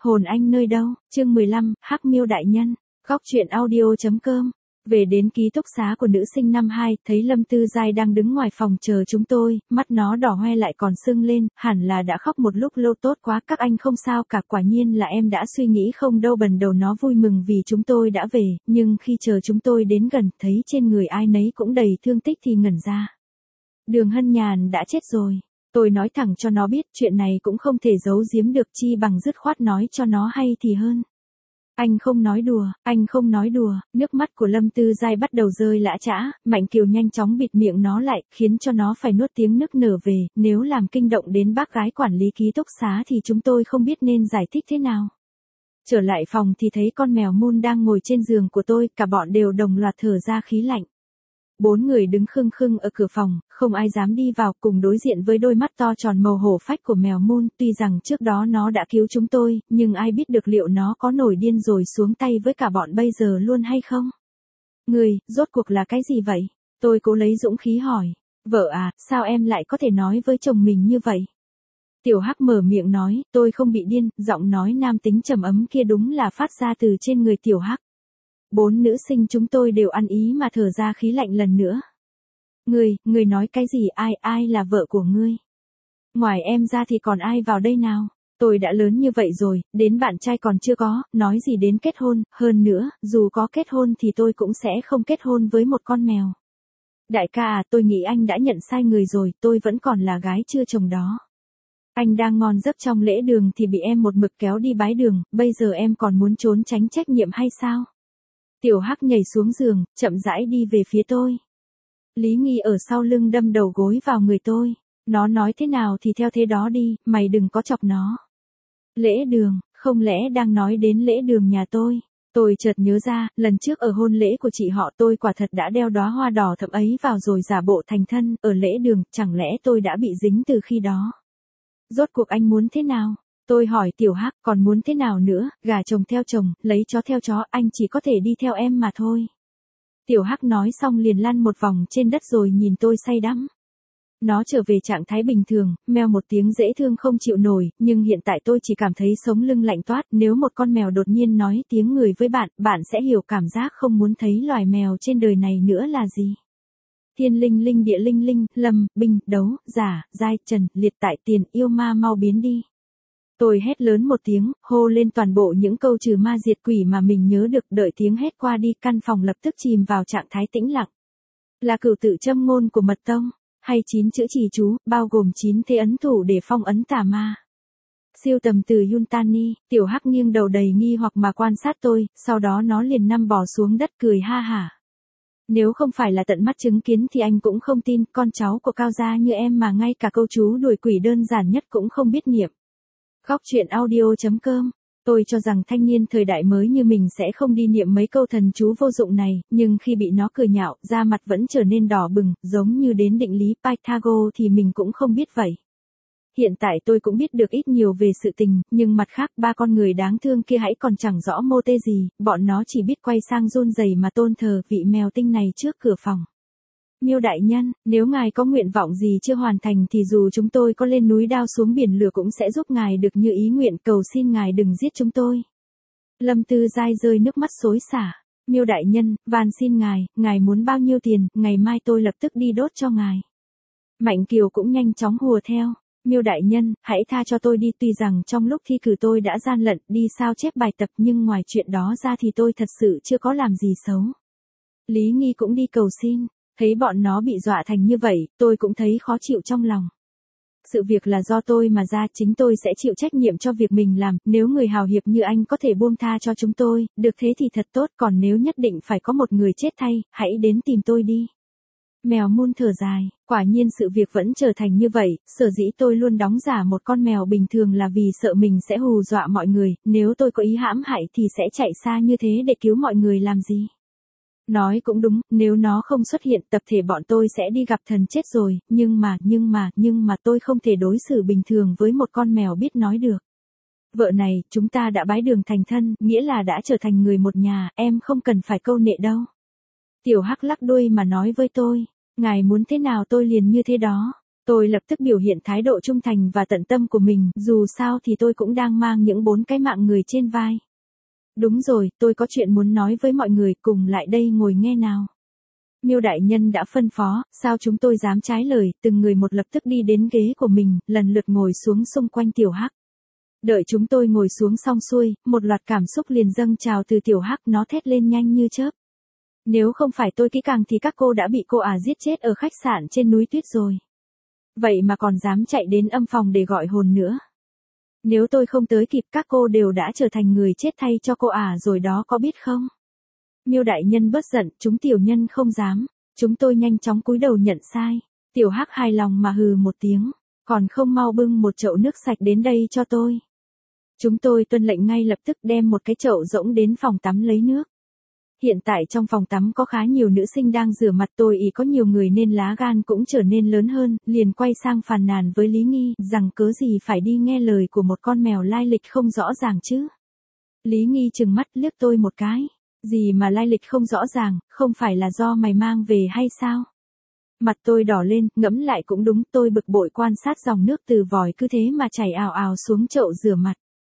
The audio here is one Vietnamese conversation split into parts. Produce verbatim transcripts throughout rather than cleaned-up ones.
Hồn anh nơi đâu, chương mười lăm, Hắc Miêu đại nhân, góc truyện audio chấm com. Về đến ký túc xá của nữ sinh năm hai, thấy Lâm Tư Giai đang đứng ngoài phòng chờ chúng tôi, mắt nó đỏ hoe lại còn sưng lên, hẳn là đã khóc một lúc lâu. Tốt quá, các anh không sao cả, quả nhiên là em đã suy nghĩ không đâu. Bần đầu nó vui mừng vì chúng tôi đã về, nhưng khi chờ chúng tôi đến gần, thấy trên người ai nấy cũng đầy thương tích thì ngẩn ra. Đường Hân Nhàn đã chết rồi. Tôi nói thẳng cho nó biết chuyện này cũng không thể giấu giếm được, chi bằng dứt khoát nói cho nó hay thì hơn. Anh không nói đùa, anh không nói đùa. Nước mắt của Lâm Tư Giai bắt đầu rơi lã chã, Mạnh Kiều nhanh chóng bịt miệng nó lại, khiến cho nó phải nuốt tiếng nức nở về. Nếu làm kinh động đến bác gái quản lý ký túc xá thì chúng tôi không biết nên giải thích thế nào. Trở lại phòng thì thấy con mèo Moon đang ngồi trên giường của tôi, cả bọn đều đồng loạt thở ra khí lạnh. Bốn người đứng khưng khưng ở cửa phòng, không ai dám đi vào, cùng đối diện với đôi mắt to tròn màu hổ phách của mèo Moon. Tuy rằng trước đó nó đã cứu chúng tôi, nhưng ai biết được liệu nó có nổi điên rồi xuống tay với cả bọn bây giờ luôn hay không? Người, rốt cuộc là cái gì vậy? Tôi cố lấy dũng khí hỏi. Vợ à, sao em lại có thể nói với chồng mình như vậy? Tiểu Hắc mở miệng nói, tôi không bị điên. Giọng nói nam tính trầm ấm kia đúng là phát ra từ trên người Tiểu Hắc. Bốn nữ sinh chúng tôi đều ăn ý mà thở ra khí lạnh lần nữa. Ngươi, ngươi nói cái gì? Ai, ai là vợ của ngươi? Ngoài em ra thì còn ai vào đây nào? Tôi đã lớn như vậy rồi, đến bạn trai còn chưa có, nói gì đến kết hôn, hơn nữa, dù có kết hôn thì tôi cũng sẽ không kết hôn với một con mèo. Đại ca à, tôi nghĩ anh đã nhận sai người rồi, tôi vẫn còn là gái chưa chồng đó. Anh đang ngon giấc trong lễ đường thì bị em một mực kéo đi bái đường, bây giờ em còn muốn trốn tránh trách nhiệm hay sao? Tiểu Hắc nhảy xuống giường, chậm rãi đi về phía tôi. Lý Nghi ở sau lưng đâm đầu gối vào người tôi. Nó nói thế nào thì theo thế đó đi, mày đừng có chọc nó. Lễ đường, không lẽ đang nói đến lễ đường nhà tôi? Tôi chợt nhớ ra, lần trước ở hôn lễ của chị họ tôi quả thật đã đeo đóa hoa đỏ thẫm ấy vào rồi giả bộ thành thân, ở lễ đường, chẳng lẽ tôi đã bị dính từ khi đó? Rốt cuộc anh muốn thế nào? Tôi hỏi Tiểu Hắc, còn muốn thế nào nữa, gà chồng theo chồng, lấy chó theo chó, anh chỉ có thể đi theo em mà thôi. Tiểu Hắc nói xong liền lăn một vòng trên đất rồi nhìn tôi say đắm. Nó trở về trạng thái bình thường, meo một tiếng dễ thương không chịu nổi, nhưng hiện tại tôi chỉ cảm thấy sống lưng lạnh toát. Nếu một con mèo đột nhiên nói tiếng người với bạn, bạn sẽ hiểu cảm giác không muốn thấy loài mèo trên đời này nữa là gì. Thiên linh linh địa linh linh, lâm, binh, đấu, giả, giai, trần, liệt tại tiền, yêu ma mau biến đi. Tôi hét lớn một tiếng, hô lên toàn bộ những câu trừ ma diệt quỷ mà mình nhớ được. Đợi tiếng hét qua đi, căn phòng lập tức chìm vào trạng thái tĩnh lặng. Là cửu tự châm ngôn của mật tông, hay chín chữ trì chú, bao gồm chín thế ấn thủ để phong ấn tà ma. Siêu tầm từ Yuntani. Tiểu Hắc nghiêng đầu đầy nghi hoặc mà quan sát tôi, sau đó nó liền nằm bò xuống đất cười ha hả. Nếu không phải là tận mắt chứng kiến thì anh cũng không tin, con cháu của Cao gia như em mà ngay cả câu chú đuổi quỷ đơn giản nhất cũng không biết niệm. Góc truyện audio chấm com. Tôi cho rằng thanh niên thời đại mới như mình sẽ không đi niệm mấy câu thần chú vô dụng này, nhưng khi bị nó cười nhạo, da mặt vẫn trở nên đỏ bừng, giống như đến định lý Pythagore thì mình cũng không biết vậy. Hiện tại tôi cũng biết được ít nhiều về sự tình, nhưng mặt khác ba con người đáng thương kia hãy còn chẳng rõ mô tê gì, bọn nó chỉ biết quay sang run rẩy mà tôn thờ vị mèo tinh này trước cửa phòng. Miêu đại nhân, nếu ngài có nguyện vọng gì chưa hoàn thành thì dù chúng tôi có lên núi đao xuống biển lửa cũng sẽ giúp ngài được như ý nguyện, cầu xin ngài đừng giết chúng tôi. Lâm Tư Giai rơi nước mắt xối xả. Miêu đại nhân, van xin ngài, ngài muốn bao nhiêu tiền, ngày mai tôi lập tức đi đốt cho ngài. Mạnh Kiều cũng nhanh chóng hùa theo. Miêu đại nhân, hãy tha cho tôi đi, tuy rằng trong lúc thi cử tôi đã gian lận đi sao chép bài tập nhưng ngoài chuyện đó ra thì tôi thật sự chưa có làm gì xấu. Lý Nghi cũng đi cầu xin. Thấy bọn nó bị dọa thành như vậy, tôi cũng thấy khó chịu trong lòng. Sự việc là do tôi mà ra, chính tôi sẽ chịu trách nhiệm cho việc mình làm. Nếu người hào hiệp như anh có thể buông tha cho chúng tôi, được thế thì thật tốt, còn nếu nhất định phải có một người chết thay, hãy đến tìm tôi đi. Mèo Moon thở dài, quả nhiên sự việc vẫn trở thành như vậy, sở dĩ tôi luôn đóng giả một con mèo bình thường là vì sợ mình sẽ hù dọa mọi người, nếu tôi có ý hãm hại thì sẽ chạy xa như thế để cứu mọi người làm gì. Nói cũng đúng, nếu nó không xuất hiện tập thể bọn tôi sẽ đi gặp thần chết rồi, nhưng mà, nhưng mà, nhưng mà tôi không thể đối xử bình thường với một con mèo biết nói được. Vợ này, chúng ta đã bái đường thành thân, nghĩa là đã trở thành người một nhà, em không cần phải câu nệ đâu. Tiểu Hắc lắc đuôi mà nói với tôi, ngài muốn thế nào tôi liền như thế đó. Tôi lập tức biểu hiện thái độ trung thành và tận tâm của mình, dù sao thì tôi cũng đang mang những bốn cái mạng người trên vai. Đúng rồi, tôi có chuyện muốn nói với mọi người, cùng lại đây ngồi nghe nào. Miêu đại nhân đã phân phó, sao chúng tôi dám trái lời, từng người một lập tức đi đến ghế của mình, lần lượt ngồi xuống xung quanh Tiểu Hắc. Đợi chúng tôi ngồi xuống xong xuôi, một loạt cảm xúc liền dâng trào từ Tiểu Hắc, nó thét lên nhanh như chớp. Nếu không phải tôi kỹ càng thì các cô đã bị cô ả giết chết ở khách sạn trên núi tuyết rồi. Vậy mà còn dám chạy đến âm phòng để gọi hồn nữa. Nếu tôi không tới kịp các cô đều đã trở thành người chết thay cho cô ả rồi đó, có biết không? Miêu đại nhân bớt giận, chúng tiểu nhân không dám. Chúng tôi nhanh chóng cúi đầu nhận sai. Tiểu Hắc hài lòng mà hừ một tiếng. Còn không mau bưng một chậu nước sạch đến đây cho tôi. Chúng tôi tuân lệnh ngay lập tức đem một cái chậu rỗng đến phòng tắm lấy nước. Hiện tại trong phòng tắm có khá nhiều nữ sinh đang rửa mặt, tôi ý có nhiều người nên lá gan cũng trở nên lớn hơn, liền quay sang phàn nàn với Lý Nghi, rằng cớ gì phải đi nghe lời của một con mèo lai lịch không rõ ràng chứ. Lý Nghi trừng mắt liếc tôi một cái. Gì mà lai lịch không rõ ràng, không phải là do mày mang về hay sao? Mặt tôi đỏ lên, ngẫm lại cũng đúng, tôi bực bội quan sát dòng nước từ vòi cứ thế mà chảy ào ào xuống chậu rửa mặt.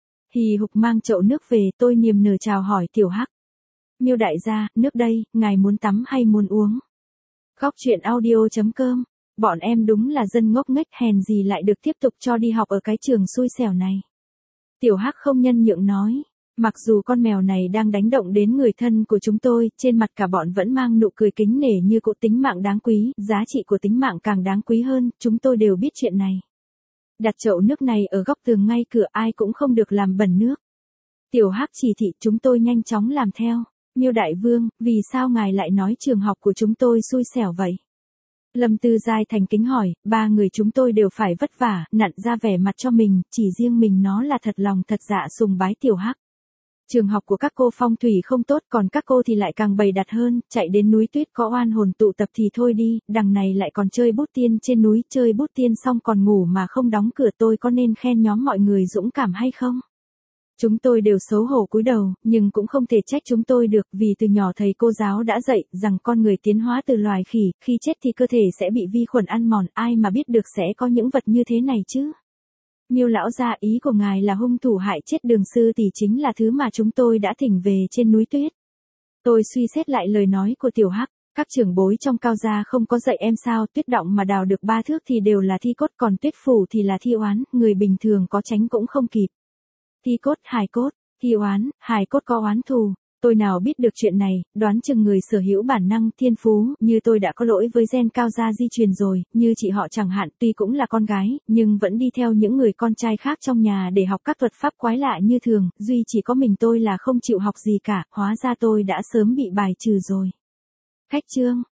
Hì hục mang chậu nước về, tôi niềm nở chào hỏi Tiểu Hắc. Miêu đại gia, nước đây, ngài muốn tắm hay muốn uống? Góc truyện audio chấm com. Bọn em đúng là dân ngốc nghếch, hèn gì lại được tiếp tục cho đi học ở cái trường xui xẻo này. Tiểu Hắc không nhân nhượng nói. Mặc dù con mèo này đang đánh động đến người thân của chúng tôi, trên mặt cả bọn vẫn mang nụ cười kính nể như cỗ tính mạng đáng quý, giá trị của tính mạng càng đáng quý hơn, chúng tôi đều biết chuyện này. Đặt chậu nước này ở góc tường ngay cửa, ai cũng không được làm bẩn nước. Tiểu Hắc chỉ thị, chúng tôi nhanh chóng làm theo. Miêu đại vương, vì sao ngài lại nói trường học của chúng tôi xui xẻo vậy? Lâm Tư Giai thành kính hỏi, ba người chúng tôi đều phải vất vả, nặn ra vẻ mặt cho mình, chỉ riêng mình nó là thật lòng thật dạ sùng bái Tiểu Hắc. Trường học của các cô phong thủy không tốt, còn các cô thì lại càng bày đặt hơn, chạy đến núi tuyết có oan hồn tụ tập thì thôi đi, đằng này lại còn chơi bút tiên trên núi, chơi bút tiên xong còn ngủ mà không đóng cửa, tôi có nên khen nhóm mọi người dũng cảm hay không? Chúng tôi đều xấu hổ cúi đầu, nhưng cũng không thể trách chúng tôi được, vì từ nhỏ thầy cô giáo đã dạy rằng con người tiến hóa từ loài khỉ, khi chết thì cơ thể sẽ bị vi khuẩn ăn mòn, ai mà biết được sẽ có những vật như thế này chứ? Miêu lão gia, ý của ngài là hung thủ hại chết Đường sư tỷ chính là thứ mà chúng tôi đã thỉnh về trên núi tuyết. Tôi suy xét lại lời nói của Tiểu Hắc, các trưởng bối trong Cao gia không có dạy em sao, tuyết động mà đào được ba thước thì đều là thi cốt, còn tuyết phủ thì là thi oán, người bình thường có tránh cũng không kịp. Thi cốt, hài cốt, thi oán, hài cốt có oán thù. Tôi nào biết được chuyện này, đoán chừng người sở hữu bản năng thiên phú, như tôi đã có lỗi với gen Cao gia di truyền rồi, như chị họ chẳng hạn, tuy cũng là con gái, nhưng vẫn đi theo những người con trai khác trong nhà để học các thuật pháp quái lạ như thường, duy chỉ có mình tôi là không chịu học gì cả, hóa ra tôi đã sớm bị bài trừ rồi. Khách chương.